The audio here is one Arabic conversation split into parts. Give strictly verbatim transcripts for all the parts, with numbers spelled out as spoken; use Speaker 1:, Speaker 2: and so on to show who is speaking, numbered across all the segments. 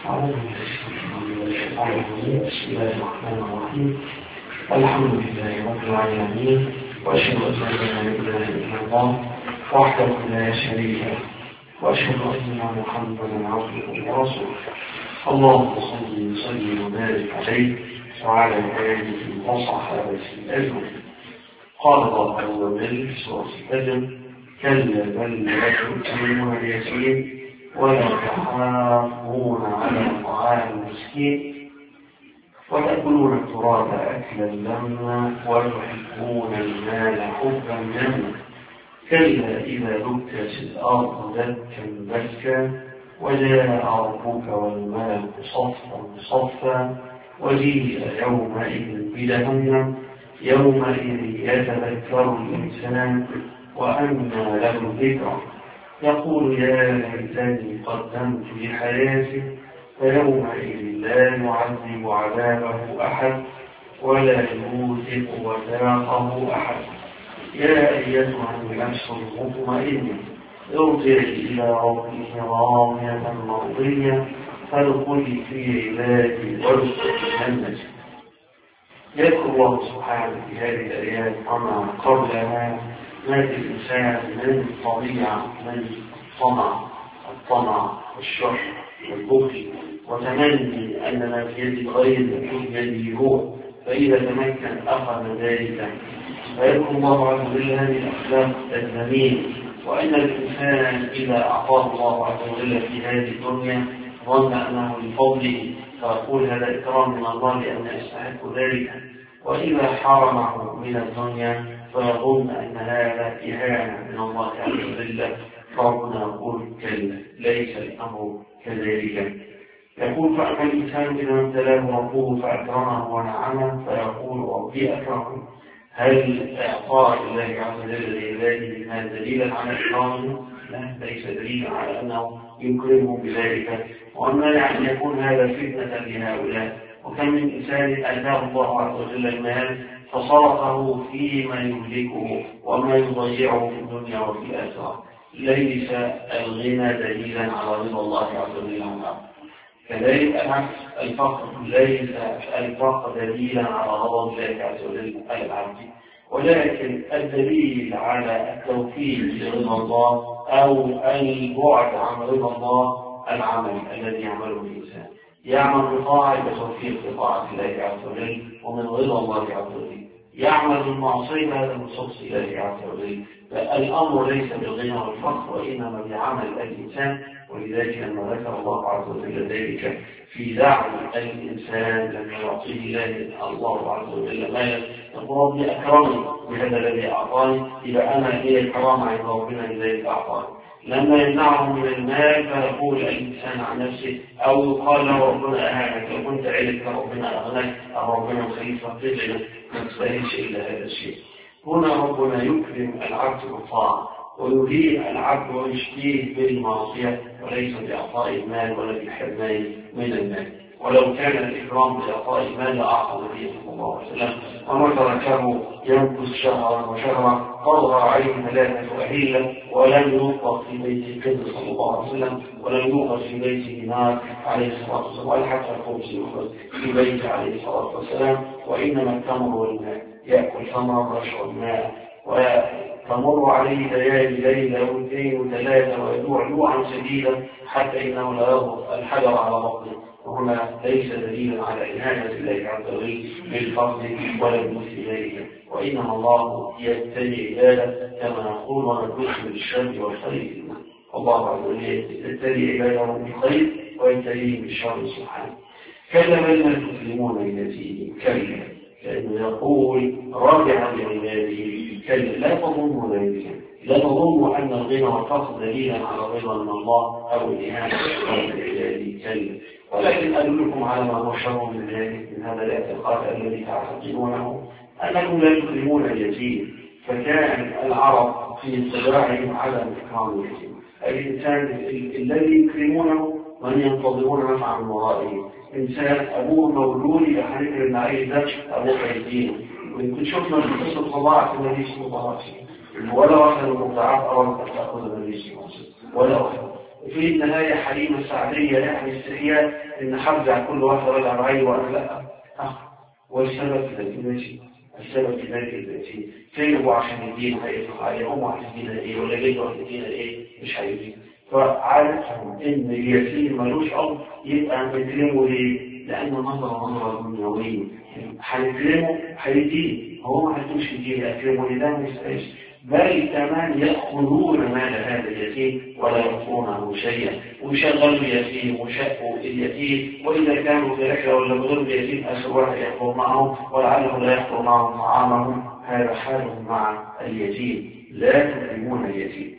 Speaker 1: أعوذ بالله من الشيطان الرجيم. بسم الله الرحمن الرحيم. الحمد لله رب العالمين، وأشهد أن لا إله إلا الله وحده لا شريك له، وأشهد أن محمدا عبده ورسوله. اللهم صل وسلم وبارك عليه وعلى آله وصحبه أجمعين. قال الله عز وجل في سورة النجم: كلا بل لا تؤمنون اليتيم ولا تحاضون على طعام المسكين وتأكلون التراب أكلا لما وتحبون المال حبا جما كلا إذا دكت الأرض دكا دكا وجاء ربك والملك صفا صفا وجيء يومئذ بجهنم يومئذ يتذكر الإنسان وأنى له الذكرى يقول يا ليتني قدمت لحياتي فيومئذ لا يعذب عذابه أحد ولا يوثق وثاقه أحد. يا أيتها النفس المطمئنة ارجعي إلى ربك راضية مرضية فادخلي في عبادي وادخلي جنتي. يذكر الله سبحانه في هذه الآيات وما قبلها ما في الإنسان من طبيعة من الطمع الطمع والشح والبخل وتمني أن ما في يد الغير يكون بيده هو، فإذا تمكن أخذ ذلك. فيذكر الله عز وجل هذه الأخلاق الذميمة، وأن الإنسان إذا أعطاه الله عز وجل في هذه الدنيا ظن أنه لفضله فيقول هذا إكرام من الله لأن يستحق ذلك، وإذا حرمه من الدنيا فيظن أن هذا إهانة من الله عز وجل. فربنا يقول كلا ليس الأمر كذلك. يقول فأما الإنسان إذا ابتلاه ربه فأكرمه ونعمه فيقول ربي أكرمه. هل إعطاء الله عز وجل لعباده ما دليلا على إكرامه؟ لا، ليس دليلا على أنه يكرمه بذلك، وأما أن يكون هذا فتنة لهؤلاء. وكم من إنسان آتاه الله عز وجل المال فصرفه فيما يهلكه وما يضيعه في الدنيا وفي الآخرة. ليس الغنى دليلا على رضا الله عز وجل عنه. كذلك العكس، الفقر ليس الفقر دليلا على رضا الله عز وجل على العبد، ولكن الدليل على التوفيق لرضا الله أو البعد عن رضا الله العمل الذي يعمله الإنسان. يعمل بطاعة بتوفيق بطاعة الله عز وجل ومن رضا الله عز وجل، يعمل بالمعصية هذا من سخط الله عز وجل. الأمر ليس بالغنى والفقر وإنما بعمل الإنسان. ولذلك لما ذكر الله عز وجل ذلك في دعم الإنسان لم يعطيه الله عز وجل مالا يقول ربي أكرمني بهذا الذي أعطاني، إذا أنا هي الكرامة عند ربنا لذلك أعطاني. لما يمنعه من المال فيقول الإنسان عن نفسه أو يقال له ربنا أهانك، لو كنت علمك ربنا أغناك أو ربنا خليفة تجعل ما تستاهلش إلا هذا الشيء. هنا ربنا يكرم العبد بالطاعة ويهين العبد ويشتيه بالمعصية، وليس بإعطاء المال ولا بالحرمان من المال. ولو كان الإكرام بإعطاء المال لأعطى النبي صلى الله عليه وسلم، وما تركه ينقص شهرا وشهرا قضى عليه ثلاثة أهلة ولم يوقف في بيت الكذب صلى الله عليه وسلم، ولم يوقف في بيت نار عليه الصلاة والسلام، ولا حتى الخبز يوقف في بيت عليه الصلاة والسلام. وإنما التمر والماء، يأكل ثمر ويشرب ماء، وتمر عليه ليالي ليلة واثنين وثلاثة ويجوع جوعا شديدا حتى إنه لا يضغط الحجر على بطنه. وهنا ليس دليلا على إهانة الله عز وجل بالفضل ولا بمثل ذلك، وإنما الله يبتلي عباده كما نقول ونبلغ بالشر والخير. الله عز وجل يبتلي عباده بالخير ويبتليه بالشر سبحانه. كلا بل لا تكرمون اليتيم كلا، لأنه يقول راجعا لعباده كلا لا تظنوا ذلك، لا تظنوا أن الغنى والفقر دليلا على رضا من الله أو الإهانة لعباده كلا، ولكن أدلكم على ما هو شر من ذلك من هذا الاعتقاد الذي تعتقدونه أنكم لا تكرمون اليتيم. فكان العرب في صراعهم على إكرام اليتيم. الإنسان الذي يكرمونه من ينتظرون نفعا من ورائه. إنسان أبوه مولود يحرك المعيش ده أبوه يتيم. ويمكن شفنا القصة طباعة النبي صلى الله عليه وسلم، ولا واحد من المطاعات أراد أن تأخذ النبي صلى الله عليه وسلم ولا واحد. في النهاية حليمة سعدية يعني استحياء إن حرجع كل واحد رجع بعيد وأنا لا أخ والسبب في ذلك ماشي السبب في ذلك الذاتي فين هو عشان الدين هيطلق عليه أمه هتدينا إيه ولا جده هتدينا إيه مش هيدين فعارفهم إن اليتيم ملوش أب يبقى نكلمه ليه؟ لأن نظرة نظرة دنيوية هنكلمه هيدين هو ما هتمشي يدين أكلمه لله ما يستاهلش بل كمان يأخذون مال هذا اليتيم ولا يعطونه شيئا ويشغلوا اليتيم وشقوا اليتيم وإذا كانوا في رحلة ولا بغير اليتيم أخر واحد يحضر معهم ولعله لا يحضر معهم طعامهم هذا حالهم مع اليتيم لا تكرمون اليتيم.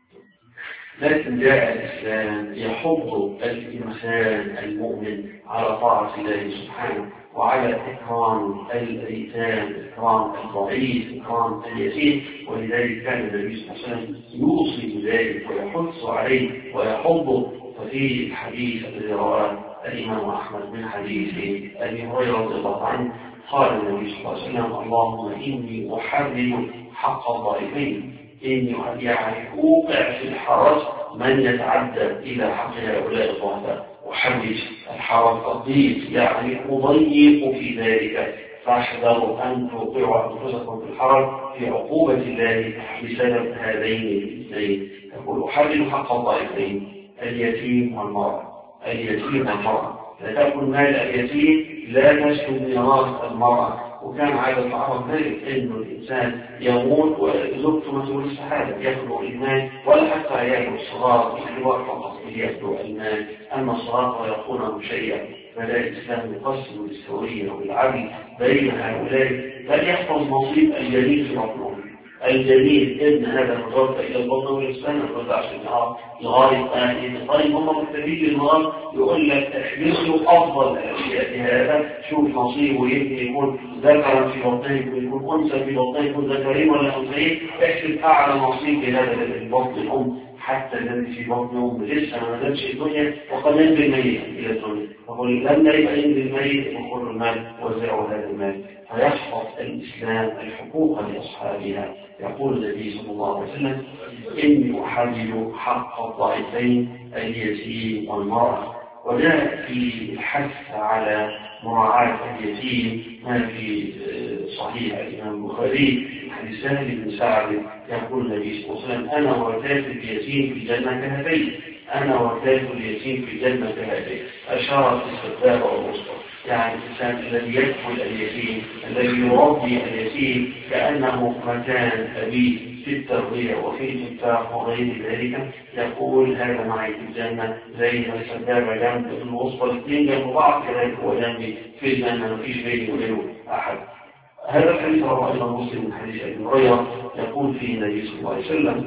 Speaker 1: لكن جاء الإسلام يحض الإنسان المؤمن على طاعة الله سبحانه وعلى إكرام الأيتام إكرام الضعيف إكرام اليتيم ولذلك كان النبي صلى الله عليه وسلم يوصي بذلك ويحث عليه ويحضه ففي الحديث الذي رواه الإمام أحمد من حديث أبي هريرة رضي الله عنه قال النبي صلى الله عليه وسلم اللهم إني أحرم حق الضعيفين إني يعني أوقع في الحرج من يتعدى إلى حق هؤلاء الضعفاء أحرج الحرج الضيق يعني أضيق في ذلك فاحذروا أن توقعوا أنفسكم في الحرج في عقوبة الله بسبب هذين الاثنين. يقول أحرج حق الضعيفين اليتيم والمرأة اليتيم والمرأة لا تكن مال اليتيم لا تسلب ميراث المرأة وكان عادة العرب ذلك إنه الإنسان يموت وزوجته مسؤول السحابة يأخذوا المال ولا حتى عياله الصغار الكبار فقط يأخذوا المال أما الصغار ويقونه شيئا فلا الإسلام يقسم بالسوية وبالعدل بين هؤلاء بل يحفظ نصيب الجليل في بطنهم الجليل ابن هذا المتوفى إلى البطن والإسلام يقول عشان النهار لغاية آخر طيب هم مكتبين النهار يقول لك احدثوا أفضل الأشياء هذا شوف نصيبه يمكن يكون ذكرا في بطنه يكون أنثى في بطنه يكون ذكرين ولا أنثيين احسب أعلى نصيب لهذا البطن الأم حتى الذي في بطنهم لسه ما نزلش الدنيا وقد ينزل ميتا إلى الدنيا فقل لما يبقى ينزل ميت وكل المال وزعوا هذا المال فيحفظ الإسلام الحقوق لأصحابها. يقول النبي صلى الله عليه وسلم إني أحرج حق الضعيفين اليتيم والمرأة وجاء في الحث على مراعاة اليتيم ما في صحيح الإمام البخاري حديث سهل بن سعد يقول النبي صلى الله عليه وسلم أنا وكافل اليتيم في الجنة كهاتين أنا وكافل اليتيم في الجنة كهاتين أشار في السبابة والوسطى يعني الإنسان الذي يدخل اليتيم الذي يربي اليتيم كأنه مكان أبيه في التربية وفي الإنفاق وغير ذلك يقول هذا معي في الجنة زي ما السبابة جنب الوسطى الاثنين جنب بعض كذلك هو جنبي في الجنة مفيش بيني وبينه أحد. هذا الحديث رواه أيضا مسلم من حديث أبي هريرة يقول فيه النبي صلى الله عليه وسلم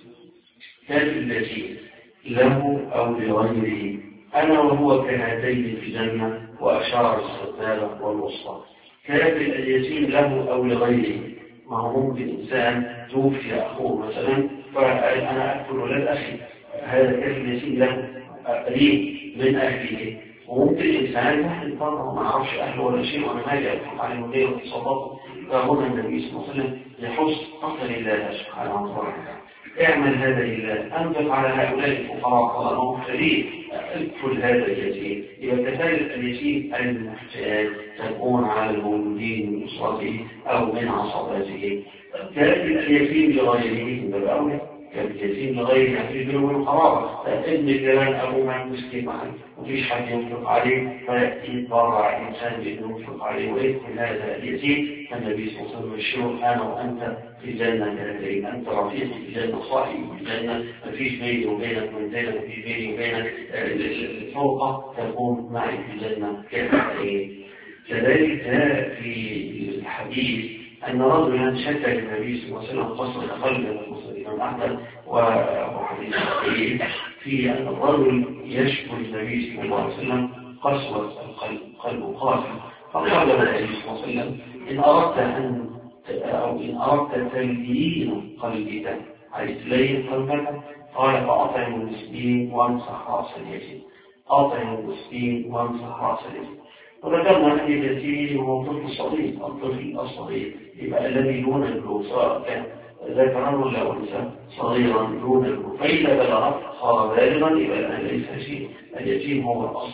Speaker 1: كان اليتيم له أو لغيره أنا وهو كهاتين في الجنة وأشار السبابة والوسطى. كافل اليتيم له أو لغيره ما هو ممكن إنسان توفي أخوه مثلا فأنا أكل ولد أخي هذا كافل اليتيم له قريب من أهله وممكن إنسان واحد طبعا ما أعرفش أهله ولا شيء وأنا مالي أدخل عليه وليه وتصدقه فهنا النبي صلى الله عليه وسلم يحث قتل الله سبحانه وتعالى اعمل هذا لله أنفق على هؤلاء الفقراء طالما فريق ادخل هذا اليتيم إذا كذلك اليتيم المحتاج تكون على المولودين من أسرته أو من عصباته كذلك اليتيم لغيره من الأولى كاليتيم لغيره في بينه القرابة ابن كمان أبو معه مسكين معه وفيش حد ينفق عليه فيتبرع الإنسان بأنه ينفق عليه ويدخل هذا اليتيم النبي صلى الله عليه وسلم يشير أنا وأنت في الجنة كهاتين أنت رفيق في الجنة صاحب في الجنة مفيش بيني وبينك منزلة وفي بيني وبينك الفوقة تكون معي في الجنة كهاتين. كذلك في الحديث أن رجلا شكى للنبي صلى الله عليه وسلم قصر قلب المسلم الإمام أحمد وحديث صحيح في أن الرجل يشكو للنبي صلى الله عليه وسلم قسوة القلب قلب قاسي فقال له النبي صلى الله عليه وسلم إن أردت أن أو إن أردت تليين قلبك عايز تلين قلبك قال فأطعم المسكين وامسح رأس اليتيم أطعم المسكين وامسح رأس اليتيم. وذكرنا أن اليتيم هو الطفل الصغير الطفل الصغير يبقى الذي دون البلوغ سواء كان ذكرا ولا أنثى صغيرا دون البلوغ فإذا بلغ صار بالغا يبقى الآن ليس شيء اليتيم هو الأصل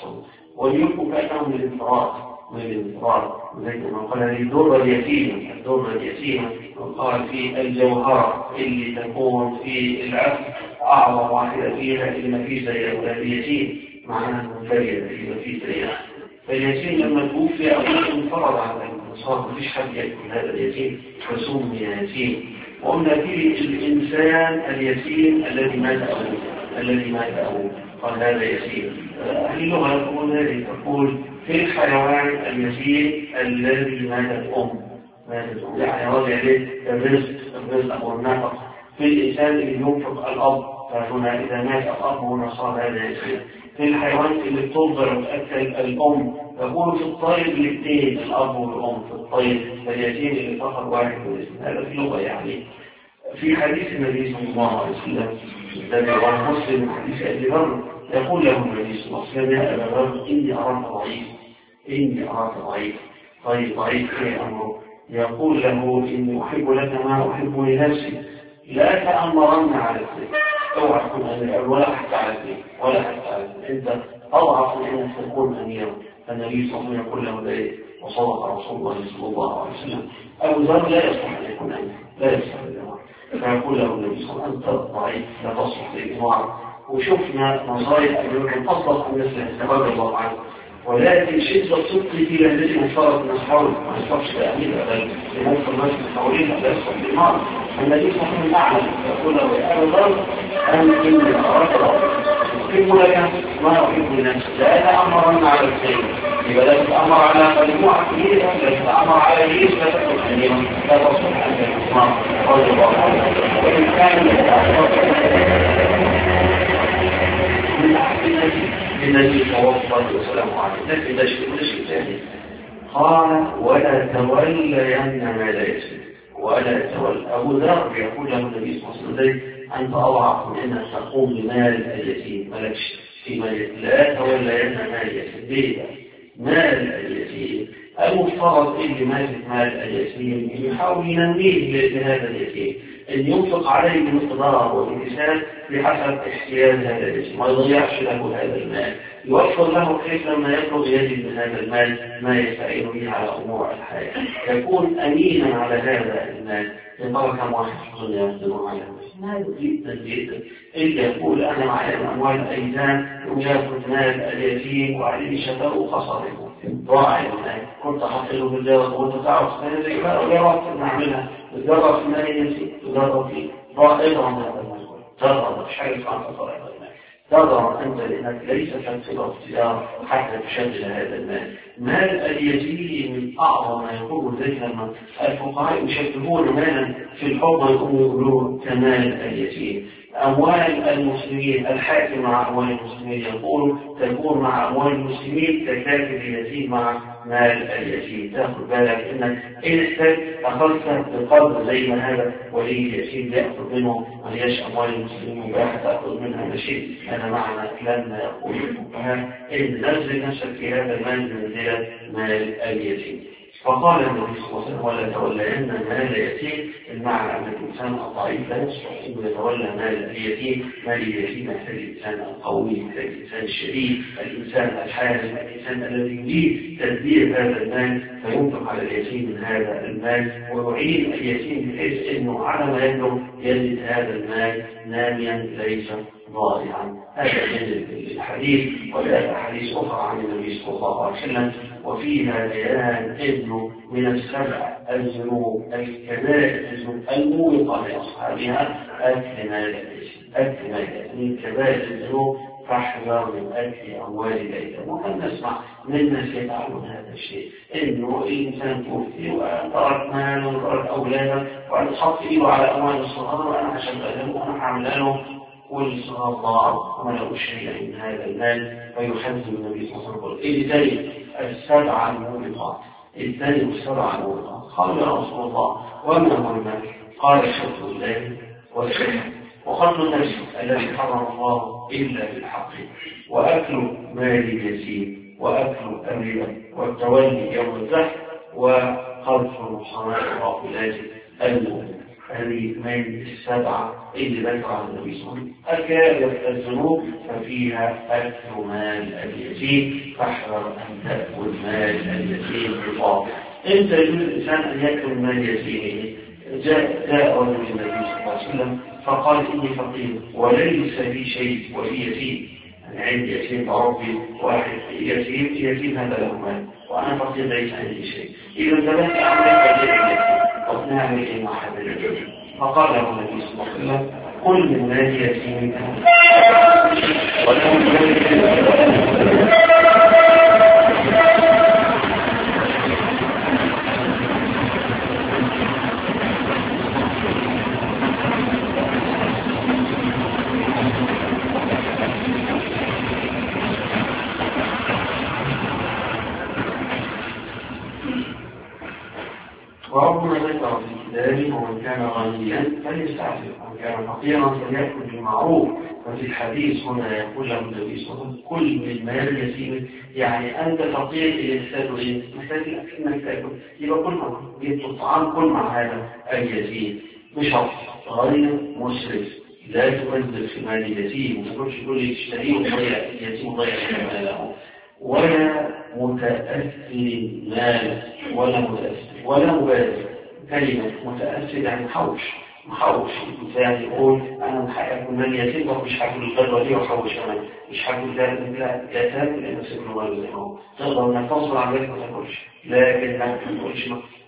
Speaker 1: والملك كأنهم الانفراد من الانفراد، زي ما قال هذه الدورة اليتيمة، الدورة اليتيمة وقال في الجوهرة اللي تكون في العقل أعظم واحدة فيها اللي ما فيه زي اليتيم، معناها المنفرد اللي ما فيه زيها. فاليتيم لما توفي أولا انفرد عن الإنصار، مفيش حد يأكل هذا اليتيم فسمي يتيم. وقلنا فيه الإنسان اليتيم الذي مات أبوه، الذي مات أبوه قال هذا يتيم. أهل اللغة يقول هذه، تقول في الحيوان اليتيم الذي ماتت أم، ماتت أم يعني راجع عليه الرزق، الرزق أو النفق. في الإنسان اللي ينفق الأب، فهنا إذا مات الأب هنا صار هذا يتيم. في الحيوان اللي بترضع وتأكل الأم، يقول في الطير الاثنين الأب والأم في الطير، فاليتيم اللي فقط واحد والاسم. هذا في اللغة يعني. في حديث النبي صلى الله عليه وسلم الذي رواه مسلم حديث أبي ذر، يقول له النبي صلى الله عليه وسلم يا أبا ذر إني أراك ضعيف، إني أراك ضعيف. طيب ضعيف إيه أمره؟ يقول له إني أحب لك ما أحب لنفسي، لا تأمرن على الزيت، اوعى تكون أمير ولا حتى على الزيت ولا حتى على الزيت، أنت أضعف من أنك تكون أميرا. النبي صلى الله عليه وسلم يقول له ذلك، وصدق رسول الله صلى الله عليه وسلم. أبو ذر لا يصلح أن يكون أمير، لا يصلح الأمر. فيقول له النبي صلى الله عليه وسلم أنت ضعيف لا تصلح للإمارة. وشفنا نظائر أبي أصلح أن يصلح استفاد الله عنه، ولكن شدة الصدق في الذي مفترض من أصحابه ما يصلحش لأمير بل لموصل الناس من حواليه لا يصلح للإمارة. النبي صلى الله عليه وسلم أعلم يقول له يا أبا ذر أن إني أراك أحب لك ما أحب لنفسي، لا أتأمرن على الخير، يبقى لا تتأمر على مجموعة كبيرة، لا تتأمر على جيش، لا تكون أميرا، لا تصلح أنت الإمام رضي الله عنه. وإن كان من أحد النبي صلى الله عليه وسلم عليه لكن ده شيء ده شيء ثاني. قال ولا تولين ما لا يسلم، ولا تولى. أبو ذر يقول له النبي صلى الله عليه وسلم أنت أضعف من أنك تقوم بمال اليتيم، مالكش في مال، لا تولين مال اليتيم. ليه؟ مال اليتيم المفترض اللي مالك مال اليتيم يحاول ينميه لهذا اليتيم، أن ينفق عليه بمقدار والإنسان بحسب احتياج هذا اليتيم، ما يضيعش له هذا المال، يوفر له كيف لما يطلب يجد من هذا المال ما يستعين به على أمور الحياة، يكون أمينا على هذا المال. يبقى كم واحد في الدنيا يقدرون على هذا جدا جدا، اللي يقول أنا معي أموال الأيتام ويأخذ مال اليتيم وعليه شفاء وخسره ضاع المال، كنت حصله بالجارة وانت تعرف أنا زي ما أجرب نعملها بالجارة في المال ينسي تجرب فيه ضائرة من هذا المال، تجرب مش حاجة عن تصرف المال، تجرب أنت لأنك ليس تنسل اختيار حتى تشغل هذا المال. مال اليتيم من أعظم ما يكون زي لما الفقهاء يشبهون مالا في الحكم يقولون كمال اليتيم. أموال المسلمين الحاكم مع أموال المسلمين يقول تكون مع أموال المسلمين ككاتب اليتيم مع مال اليتيم. تأخذ بالك إنك إن احتاج أخذت بقدر زي ما هذا ولي اليتيم يأخذ منه ملياش أموال المسلمين وباحة تأخذ منها شيء. أنا معنى لما يقول الفقهاء إن نزل نفسك في هذا المال منزلة مال اليتيم. فقال النبي صلى الله عليه وسلم ولا تولين مال اليتيم، المعنى أن الإنسان الضعيف لا يصلح أن يتولى مال اليتيم. مال اليتيم يحتاج الإنسان القوي، يحتاج الإنسان الشديد، الإنسان الحازم، الإنسان الذي يريد تدبير هذا المال فينفق على اليتيم من هذا المال ويعين اليتيم بحيث أنه على ما يبلغ يجد هذا المال ناميا ليس ضائعا. هذا من الحديث. وجاء حديث أخرى عن النبي صلى الله عليه وسلم وفيها بيان انه من السبع الذنوب الكبائر الذنوب الموبقه لاصحابها اكل مال اليتيم، اكل مال اليتيم من كبائر الذنوب، فاحذر من اكل اموال اليتيم. وقد نسمع من الناس يفعلون هذا الشيء، انه الانسان توفي وترك ماله وترك اولاده وان تحط ايده على اموال الصغار وانا هشغلهم وانا هعمل لهم والصغار ضاعوا وما لقوا شيئا من هذا المال فيحذر النبي صلى الله عليه وسلم. ايه تاني؟ السبع الموبقات. الثاني السبع الموبقات. قال يا رسول الله وما هو المال؟ قال شرك الله والشرك وقتل النفس الذي حرم الله الا بالحق واكل مال اليتيم واكل الربا والتولي يوم الزحف وقذف المحصنات الغافلات المؤمنات. هذه المال السبعة اللي ذكرها النبي صلى الله عليه وسلم. أكابر الذنوب ففيها أكل مال اليتيم، فاحذر أن تأكل مال اليتيم بالباطل. إمتى يجوز الإنسان أن يأكل مال يتيمه؟ جاء جاء رجل النبي صلى الله عليه وسلم فقال إني فقير وليس لي شيء ولي يتيم، أنا عندي يتيم ربي واحد يتيم يتيم هذا له مال وأنا فقير ليس عندي شيء، إذا ثبت أعمل فجأة قد نعمل إيه مع هذا الرجل؟ فقال له النبي صلى الله عليه وسلم كل من مال يتيم وربنا ذكر في كتابه ومن كان غنيا فليستعفف ومن كان فقيرا فليأكل بالمعروف. وفي الحديث هنا يقول له النبي صلى الله عليه وسلم كل من مال يتيم، يعني أنت فقير الإنسان إيه؟ محتاج إنك تأكل، يبقى كل معه جبت الطعام كل مع هذا اليتيم بشرط غير مسرف، لا تبذل في مال اليتيم وما تقولش كل تشتريه وتضيع اليتيم وضيع ماله، ولا متأثر مال ولا متأثر ولا مبادر. كلمة متأثر يعني محوش محوش الإنسان يقول أنا محقق من يتيم ومش هاكل الغدوة دي وحوش كمان مش هاكل ذلك، لا لا تاكل لأن سيكون غير زي ما هو تقدر إنك تصبر على ذلك ما تاكلش، لكن لا تقولش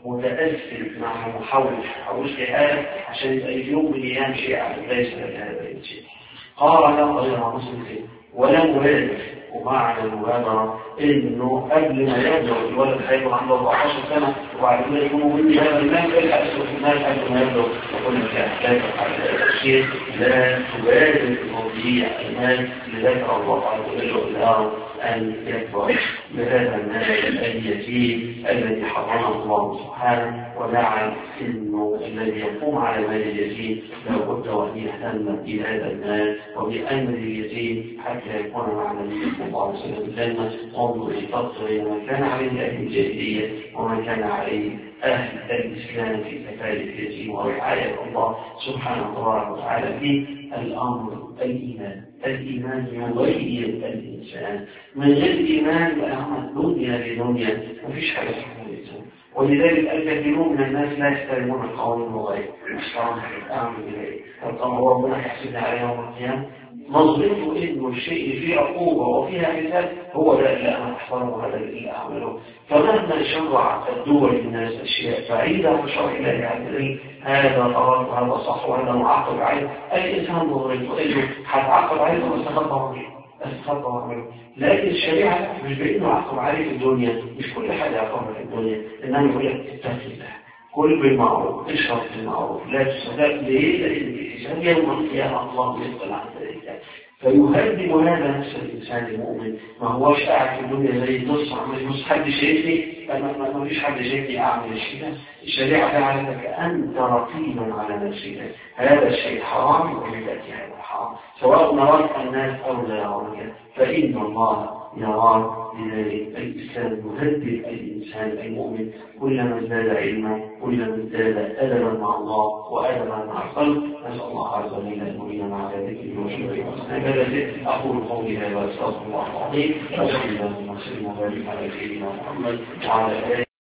Speaker 1: متأثر مع محوش محوش في حالة عشان يبقى يوم من أيام شيء على ليس هذا الشيء. قال لا غير مسلم ولا مبادر. ومعنى المبادرة إنه قبل ما يبلغ الولد هيبقى عنده أربعتاشر سنة وبعد كده يكونوا مني هذا المال يلحق يصرف المال قبل ما يبلغ، يقول لك يحتاج على الشيء لا تبادر تضييع المال لذكر الله عز وجل له أن يكبر بهذا المال اليتيم الذي حرمه الله سبحانه. ونعلم إنه الذي يقوم على مال اليتيم لابد وأن يهتم بهذا المال وبأمر اليتيم حتى يكون مع النبي صلى الله عليه وسلم الجنة. انظر إلى ما كان عليه أهل الجاهلية وما كان عليه أهل الإسلام في كفالة اليتيم ورعاية الله سبحانه وتعالى في الأمر الإيمان. الإيمان يغير الإنسان، من غير الإيمان بأهم دنيا لدنيا ما فيش حاجة اسمها الإنسان. ولذلك الكثيرون من الناس لا يحترمون القوانين الوضعية، مش طبعا أعمل إليه طبعا ربنا يحسبنا عليه يوم القيامة نظرته إنه الشيء اللي فيه عقوبة وفيها حساب هو لا لا أنا أحترمه هذا اللي أعمله. فمهما شرع الدول الناس أشياء بعيدة عن شرع الله عز هذا غلط وهذا صح وهذا معاقب عليه، أي إنسان نظرته إنه هتعاقب عليه واستخبى استخبى عمله. لكن الشريعة مش بإنه عاقب عليه في الدنيا، مش كل حاجة عقبها في الدنيا، إنما يقول لك اتق الله كل بالمعروف اشرب بالمعروف لا تصدق. ليه؟ لأن الإنسان يوم القيامة الله يسأل عن ذلك. فيهذب هذا نفس الإنسان المؤمن، ما هوش قاعد في الدنيا زي النص عمل نص حد شايفني ما فيش حد شايفني أعمل الشيء. الشريعة جعلتك أنت رقيبا على نفسك، هذا الشيء حرام وبالتالي هذا حرام سواء نراك الناس أو لا يراك، فإن الله يراك. لذلك الإسلام يهذب الإنسان المؤمن كلما ازداد علما كلما ازداد أدبا مع الله وأدبا مع الخلق. نسأل الله عز وجل أن يؤمن مع ذلك وشكره وسلم. أقول قولي هذا وأستغفر الله العظيم وصلى الله وسلم وبارك على سيدنا محمد وعلى آله